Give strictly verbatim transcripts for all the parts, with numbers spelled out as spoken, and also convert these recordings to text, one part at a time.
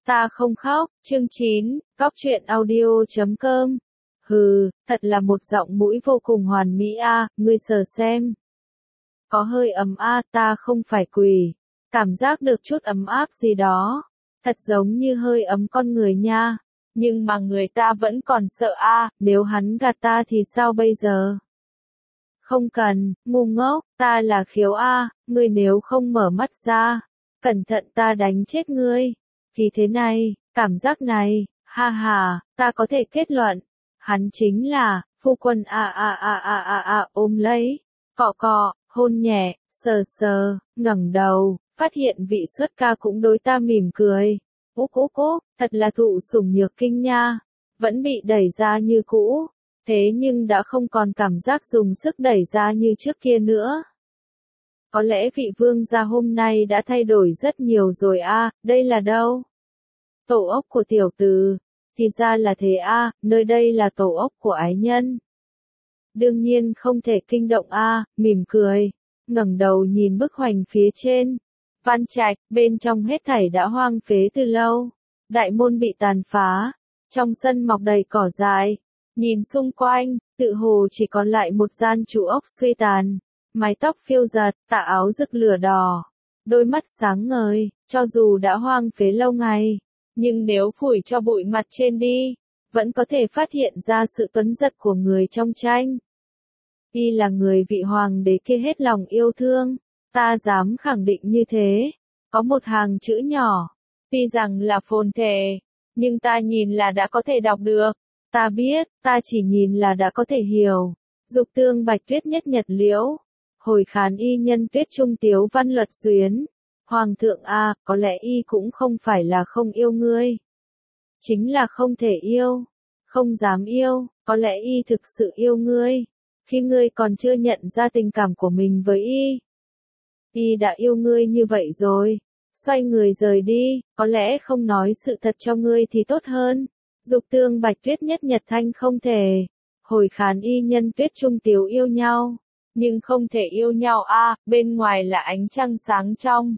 Ta không khóc, chương chín, cóc truyện audio chấm com. Hừ, thật là một giọng mũi vô cùng hoàn mỹ a, à, ngươi sờ xem. Có hơi ấm a, à, ta không phải quỷ. Cảm giác được chút ấm áp gì đó. Thật giống như hơi ấm con người nha. Nhưng mà người ta vẫn còn sợ a, à, nếu hắn gạt ta thì sao bây giờ? Không cần, ngu ngốc, ta là Khiếu a, à, ngươi nếu không mở mắt ra, cẩn thận ta đánh chết ngươi. Thì thế này, cảm giác này, ha ha, ta có thể kết luận, hắn chính là, phu quân a a a a a a ôm lấy, cọ cọ, hôn nhẹ, sờ sờ, ngẩng đầu, phát hiện vị xuất ca cũng đối ta mỉm cười. Úp úp úp, thật là thụ sủng nhược kinh nha, vẫn bị đẩy ra như cũ, thế nhưng đã không còn cảm giác dùng sức đẩy ra như trước kia nữa. Có lẽ vị vương gia hôm nay đã thay đổi rất nhiều rồi a, à, đây là đâu? Tổ ốc của tiểu tử, thì ra là thế a, à, nơi đây là tổ ốc của ái nhân. Đương nhiên không thể kinh động a, à, mỉm cười, ngẩng đầu nhìn bức hoành phía trên. Văn trạch, bên trong hết thảy đã hoang phế từ lâu, đại môn bị tàn phá, trong sân mọc đầy cỏ dại, nhìn xung quanh, tự hồ chỉ còn lại một gian chủ ốc suy tàn. Mái tóc phiêu giật, tà áo rực lửa đỏ, đôi mắt sáng ngời, cho dù đã hoang phế lâu ngày, nhưng nếu phủi cho bụi mặt trên đi, vẫn có thể phát hiện ra sự tuấn giật của người trong tranh. Y là người vị hoàng đế kia hết lòng yêu thương, ta dám khẳng định như thế. Có một hàng chữ nhỏ, tuy rằng là phồn thể, nhưng ta nhìn là đã có thể đọc được. Ta biết, ta chỉ nhìn là đã có thể hiểu. Dục tương bạch tuyết nhất nhật liễu. Hồi khán y nhân tuyết trung tiếu văn luật xuyến. Hoàng thượng a, à, có lẽ y cũng không phải là không yêu ngươi. Chính là không thể yêu. Không dám yêu, có lẽ y thực sự yêu ngươi. Khi ngươi còn chưa nhận ra tình cảm của mình với y. Y đã yêu ngươi như vậy rồi. Xoay người rời đi, có lẽ không nói sự thật cho ngươi thì tốt hơn. Dục tương bạch tuyết nhất nhật thanh không thể. Hồi khán y nhân tuyết trung tiếu yêu nhau. Nhưng không thể yêu nhau a, à, bên ngoài là ánh trăng sáng trong.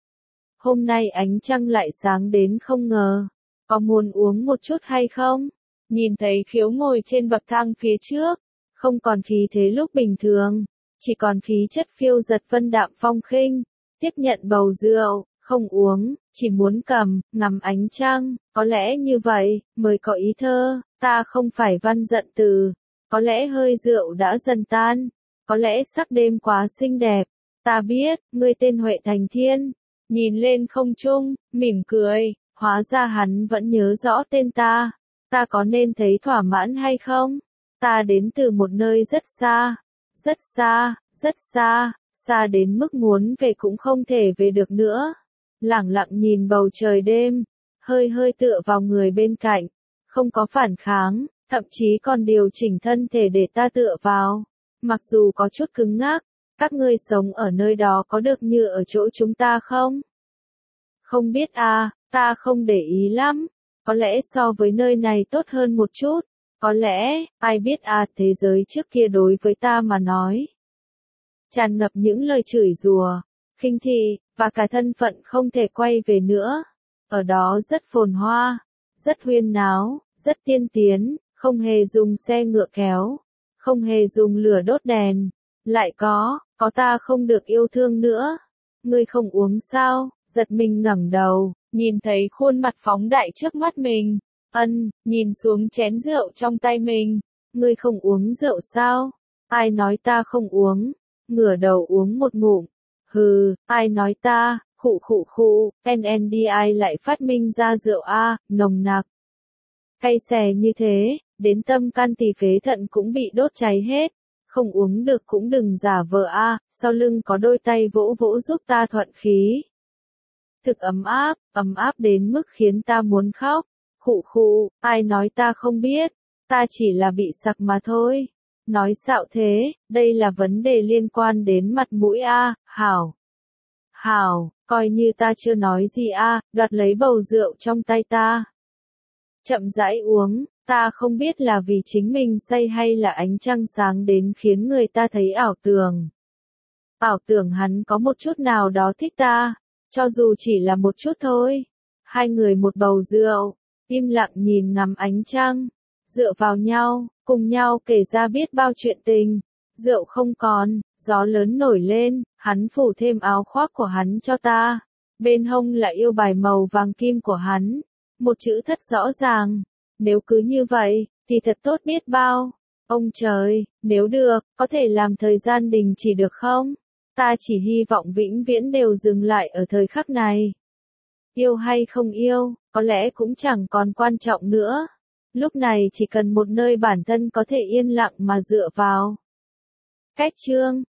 Hôm nay ánh trăng lại sáng đến không ngờ. Có muốn uống một chút hay không? Nhìn thấy Khiếu ngồi trên bậc thang phía trước, không còn khí thế lúc bình thường, chỉ còn khí chất phiêu giật vân đạm phong khinh, tiếp nhận bầu rượu, không uống, chỉ muốn cầm, ngắm ánh trăng, có lẽ như vậy, mới có ý thơ, ta không phải văn giận từ, có lẽ hơi rượu đã dần tan. Có lẽ sắc đêm quá xinh đẹp, ta biết, ngươi tên Huệ Thành Thiên, nhìn lên không trung, mỉm cười, hóa ra hắn vẫn nhớ rõ tên ta, ta có nên thấy thỏa mãn hay không? Ta đến từ một nơi rất xa, rất xa, rất xa, xa đến mức muốn về cũng không thể về được nữa. Lẳng lặng nhìn bầu trời đêm, hơi hơi tựa vào người bên cạnh, không có phản kháng, thậm chí còn điều chỉnh thân thể để ta tựa vào. Mặc dù có chút cứng ngắc, các ngươi sống ở nơi đó có được như ở chỗ chúng ta không? Không biết à, ta không để ý lắm, có lẽ so với nơi này tốt hơn một chút, có lẽ, ai biết à, thế giới trước kia đối với ta mà nói. Tràn ngập những lời chửi rủa, khinh thị, và cả thân phận không thể quay về nữa. Ở đó rất phồn hoa, rất huyên náo, rất tiên tiến, không hề dùng xe ngựa kéo. Không hề dùng lửa đốt đèn, lại có, có ta không được yêu thương nữa. Ngươi không uống sao? Giật mình ngẩng đầu, nhìn thấy khuôn mặt phóng đại trước mắt mình. Ân, nhìn xuống chén rượu trong tay mình. Ngươi không uống rượu sao? Ai nói ta không uống? Ngửa đầu uống một ngụm. Hừ, ai nói ta? Khụ khụ khụ, en en đê i lại phát minh ra rượu a, nồng nặc. Cay xè như thế. Đến tâm can tỳ phế thận cũng bị đốt cháy hết, không uống được cũng đừng giả vờ a, à, sau lưng có đôi tay vỗ vỗ giúp ta thuận khí. Thực ấm áp, ấm áp đến mức khiến ta muốn khóc, khụ khụ, ai nói ta không biết, ta chỉ là bị sặc mà thôi. Nói xạo thế, đây là vấn đề liên quan đến mặt mũi a, à, hảo. Hảo, coi như ta chưa nói gì a, à, đoạt lấy bầu rượu trong tay ta. Chậm rãi uống. Ta không biết là vì chính mình say hay là ánh trăng sáng đến khiến người ta thấy ảo tưởng. Ảo tưởng hắn có một chút nào đó thích ta, cho dù chỉ là một chút thôi. Hai người một bầu rượu, im lặng nhìn ngắm ánh trăng, dựa vào nhau, cùng nhau kể ra biết bao chuyện tình. Rượu không còn, gió lớn nổi lên, hắn phủ thêm áo khoác của hắn cho ta. Bên hông là yêu bài màu vàng kim của hắn. Một chữ thất rõ ràng. Nếu cứ như vậy, thì thật tốt biết bao. Ông trời, nếu được, có thể làm thời gian đình chỉ được không? Ta chỉ hy vọng vĩnh viễn đều dừng lại ở thời khắc này. Yêu hay không yêu, có lẽ cũng chẳng còn quan trọng nữa. Lúc này chỉ cần một nơi bản thân có thể yên lặng mà dựa vào. Cách chương